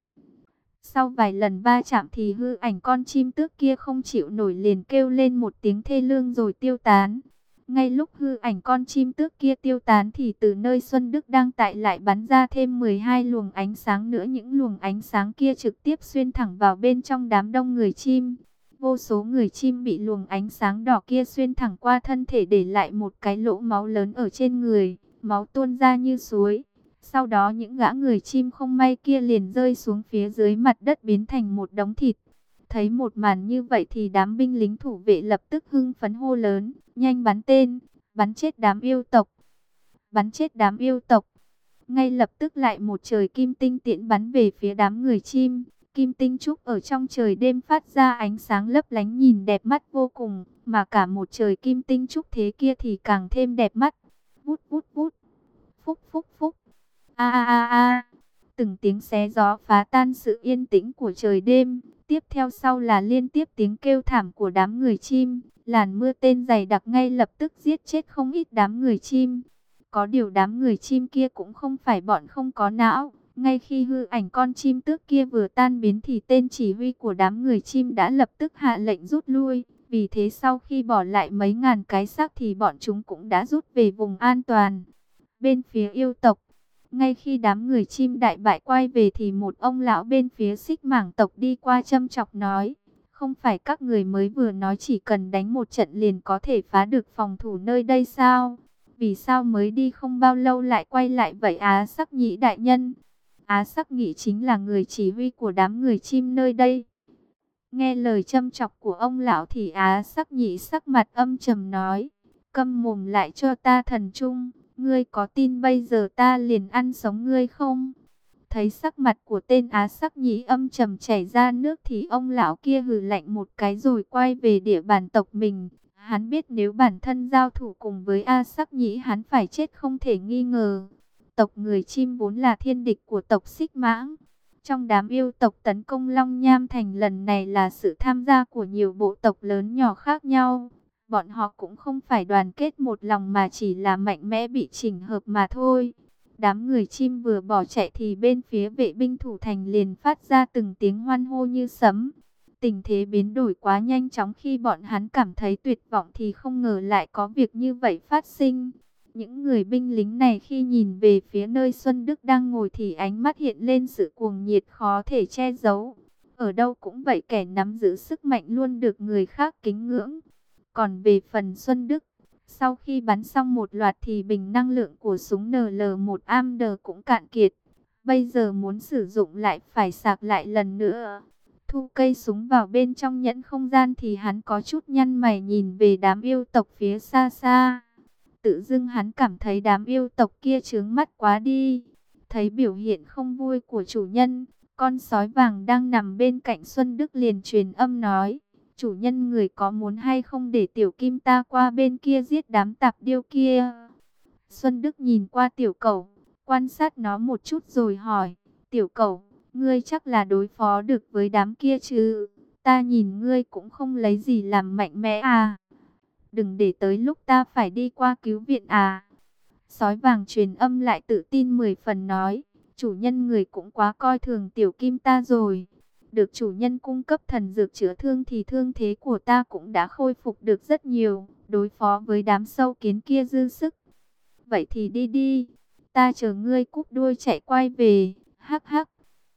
Sau vài lần va chạm thì hư ảnh con chim tước kia không chịu nổi liền kêu lên một tiếng thê lương rồi tiêu tán. Ngay lúc hư ảnh con chim tước kia tiêu tán thì từ nơi Xuân Đức đang tại lại bắn ra thêm mười hai luồng ánh sáng nữa. Những luồng ánh sáng kia trực tiếp xuyên thẳng vào bên trong đám đông người chim. Vô số người chim bị luồng ánh sáng đỏ kia xuyên thẳng qua thân thể để lại một cái lỗ máu lớn ở trên người. Máu tuôn ra như suối. Sau đó những gã người chim không may kia liền rơi xuống phía dưới mặt đất biến thành một đống thịt. Thấy một màn như vậy thì đám binh lính thủ vệ lập tức hưng phấn hô lớn, nhanh bắn tên, bắn chết đám yêu tộc, bắn chết đám yêu tộc. Ngay lập tức lại một trời kim tinh tiễn bắn về phía đám người chim. Kim tinh trúc ở trong trời đêm phát ra ánh sáng lấp lánh nhìn đẹp mắt vô cùng, mà cả một trời kim tinh trúc thế kia thì càng thêm đẹp mắt. Vút vút vút, phúc phúc phúc, a a a a, từng tiếng xé gió phá tan sự yên tĩnh của trời đêm. Tiếp theo sau là liên tiếp tiếng kêu thảm của đám người chim. Làn mưa tên dày đặc ngay lập tức giết chết không ít đám người chim. Có điều đám người chim kia cũng không phải bọn không có não. Ngay khi hư ảnh con chim tước kia vừa tan biến thì tên chỉ huy của đám người chim đã lập tức hạ lệnh rút lui. Vì thế sau khi bỏ lại mấy ngàn cái xác thì bọn chúng cũng đã rút về vùng an toàn. Bên phía yêu tộc, ngay khi đám người chim đại bại quay về thì một ông lão bên phía Xích Mảng tộc đi qua châm chọc nói: không phải các người mới vừa nói chỉ cần đánh một trận liền có thể phá được phòng thủ nơi đây sao? Vì sao mới đi không bao lâu lại quay lại vậy Á Sắc Nhĩ đại nhân? Á Sắc Nhĩ chính là người chỉ huy của đám người chim nơi đây. Nghe lời châm chọc của ông lão thì Á Sắc Nhĩ sắc mặt âm trầm nói: câm mồm lại cho ta, Thần Trung. Ngươi có tin bây giờ ta liền ăn sống ngươi không? Thấy sắc mặt của tên Á Sắc Nhĩ âm trầm chảy ra nước thì ông lão kia hừ lạnh một cái rồi quay về địa bàn tộc mình. Hắn biết nếu bản thân giao thủ cùng với Á Sắc Nhĩ hắn phải chết không thể nghi ngờ. Tộc người chim vốn là thiên địch của tộc Xích Mãng. Trong đám yêu tộc tấn công Long Nham Thành lần này là sự tham gia của nhiều bộ tộc lớn nhỏ khác nhau. Bọn họ cũng không phải đoàn kết một lòng mà chỉ là mạnh mẽ bị chỉnh hợp mà thôi. Đám người chim vừa bỏ chạy thì bên phía vệ binh thủ thành liền phát ra từng tiếng hoan hô như sấm. Tình thế biến đổi quá nhanh chóng, khi bọn hắn cảm thấy tuyệt vọng thì không ngờ lại có việc như vậy phát sinh. Những người binh lính này khi nhìn về phía nơi Xuân Đức đang ngồi thì ánh mắt hiện lên sự cuồng nhiệt khó thể che giấu. Ở đâu cũng vậy, kẻ nắm giữ sức mạnh luôn được người khác kính ngưỡng. Còn về phần Xuân Đức, sau khi bắn xong một loạt thì bình năng lượng của súng en lờ một A M D cũng cạn kiệt. Bây giờ muốn sử dụng lại phải sạc lại lần nữa. Thu cây súng vào bên trong nhẫn không gian thì hắn có chút nhăn mày nhìn về đám yêu tộc phía xa xa. Tự dưng hắn cảm thấy đám yêu tộc kia chướng mắt quá đi. Thấy biểu hiện không vui của chủ nhân, con sói vàng đang nằm bên cạnh Xuân Đức liền truyền âm nói: chủ nhân, người có muốn hay không để tiểu kim ta qua bên kia giết đám tạp điêu kia? Xuân Đức nhìn qua tiểu cẩu, quan sát nó một chút rồi hỏi: tiểu cẩu, ngươi chắc là đối phó được với đám kia chứ? Ta nhìn ngươi cũng không lấy gì làm mạnh mẽ à? Đừng để tới lúc ta phải đi qua cứu viện à? Sói vàng truyền âm lại tự tin mười phần nói: chủ nhân, người cũng quá coi thường tiểu kim ta rồi. Được chủ nhân cung cấp thần dược chữa thương thì thương thế của ta cũng đã khôi phục được rất nhiều. Đối phó với đám sâu kiến kia dư sức. Vậy thì đi đi. Ta chờ ngươi cúp đuôi chạy quay về. Hắc hắc.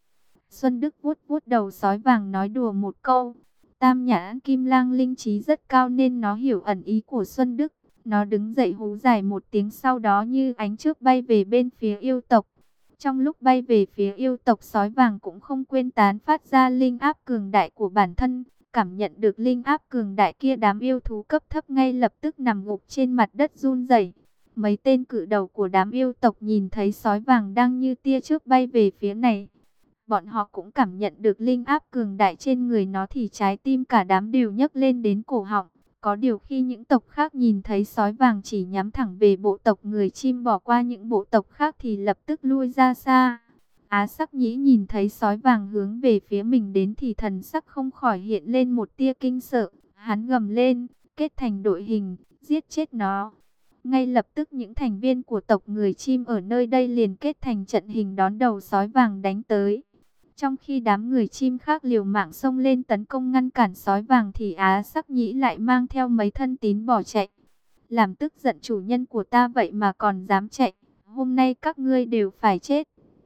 Xuân Đức vuốt vuốt đầu sói vàng nói đùa một câu. Tam nhãn kim lang linh trí rất cao nên nó hiểu ẩn ý của Xuân Đức. Nó đứng dậy hú dài một tiếng, sau đó như ánh chớp bay về bên phía yêu tộc. Trong lúc bay về phía yêu tộc, sói vàng cũng không quên tán phát ra linh áp cường đại của bản thân. Cảm nhận được linh áp cường đại kia, đám yêu thú cấp thấp ngay lập tức nằm gục trên mặt đất run rẩy. Mấy tên cự đầu của đám yêu tộc nhìn thấy sói vàng đang như tia chớp bay về phía này. Bọn họ cũng cảm nhận được linh áp cường đại trên người nó thì trái tim cả đám đều nhấc lên đến cổ họng. Có điều khi những tộc khác nhìn thấy sói vàng chỉ nhắm thẳng về bộ tộc người chim bỏ qua những bộ tộc khác thì lập tức lui ra xa. Á Sắc Nhĩ nhìn thấy sói vàng hướng về phía mình đến thì thần sắc không khỏi hiện lên một tia kinh sợ. Hắn gầm lên, kết thành đội hình, giết chết nó. Ngay lập tức những thành viên của tộc người chim ở nơi đây liền kết thành trận hình đón đầu sói vàng đánh tới. Trong khi đám người chim khác liều mạng xông lên tấn công ngăn cản sói vàng thì Á Sắc Nhĩ lại mang theo mấy thân tín bỏ chạy. Làm tức giận chủ nhân của ta vậy mà còn dám chạy, hôm nay các ngươi đều phải chết.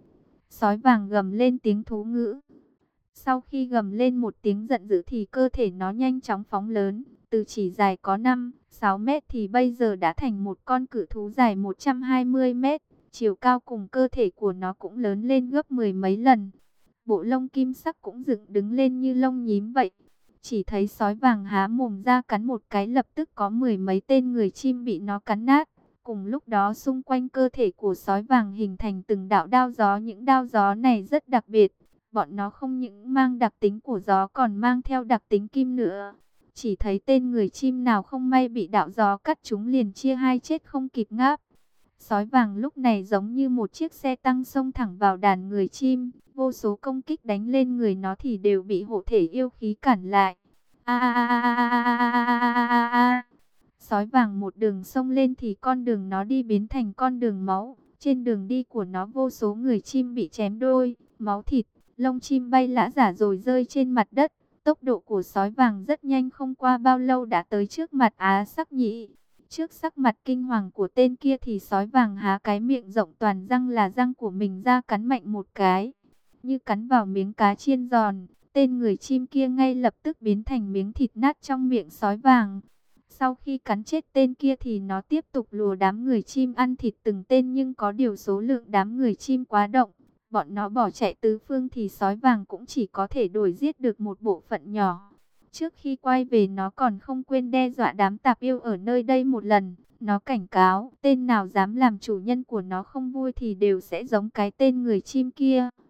Sói vàng gầm lên tiếng thú ngữ. Sau khi gầm lên một tiếng giận dữ thì cơ thể nó nhanh chóng phóng lớn. Từ chỉ dài có năm, sáu mét thì bây giờ đã thành một con cự thú dài một trăm hai mươi mét. Chiều cao cùng cơ thể của nó cũng lớn lên gấp mười mấy lần. Bộ lông kim sắc cũng dựng đứng lên như lông nhím vậy. Chỉ thấy sói vàng há mồm ra cắn một cái lập tức có mười mấy tên người chim bị nó cắn nát. Cùng lúc đó xung quanh cơ thể của sói vàng hình thành từng đạo đao gió. Những đao gió này rất đặc biệt. Bọn nó không những mang đặc tính của gió còn mang theo đặc tính kim nữa. Chỉ thấy tên người chim nào không may bị đạo gió cắt chúng liền chia hai chết không kịp ngáp. Sói vàng lúc này giống như một chiếc xe tăng xông thẳng vào đàn người chim. Vô số công kích đánh lên người nó thì đều bị hộ thể yêu khí cản lại. A a a a a a a a a. Sói vàng một đường xông lên thì con đường nó đi biến thành con đường máu. Trên đường đi của nó vô số người chim bị chém đôi, máu thịt, lông chim bay lả rả rồi rơi trên mặt đất. Tốc độ của sói vàng rất nhanh, không qua bao lâu đã tới trước mặt Á Sắc Nhĩ. Trước sắc mặt kinh hoàng của tên kia thì sói vàng há cái miệng rộng toàn răng là răng của mình ra cắn mạnh một cái. Như cắn vào miếng cá chiên giòn, tên người chim kia ngay lập tức biến thành miếng thịt nát trong miệng sói vàng. Sau khi cắn chết tên kia thì nó tiếp tục lùa đám người chim ăn thịt từng tên, nhưng có điều số lượng đám người chim quá động. Bọn nó bỏ chạy tứ phương thì sói vàng cũng chỉ có thể đuổi giết được một bộ phận nhỏ. Trước khi quay về nó còn không quên đe dọa đám tạp yêu ở nơi đây một lần. Nó cảnh cáo tên nào dám làm chủ nhân của nó không vui thì đều sẽ giống cái tên người chim kia.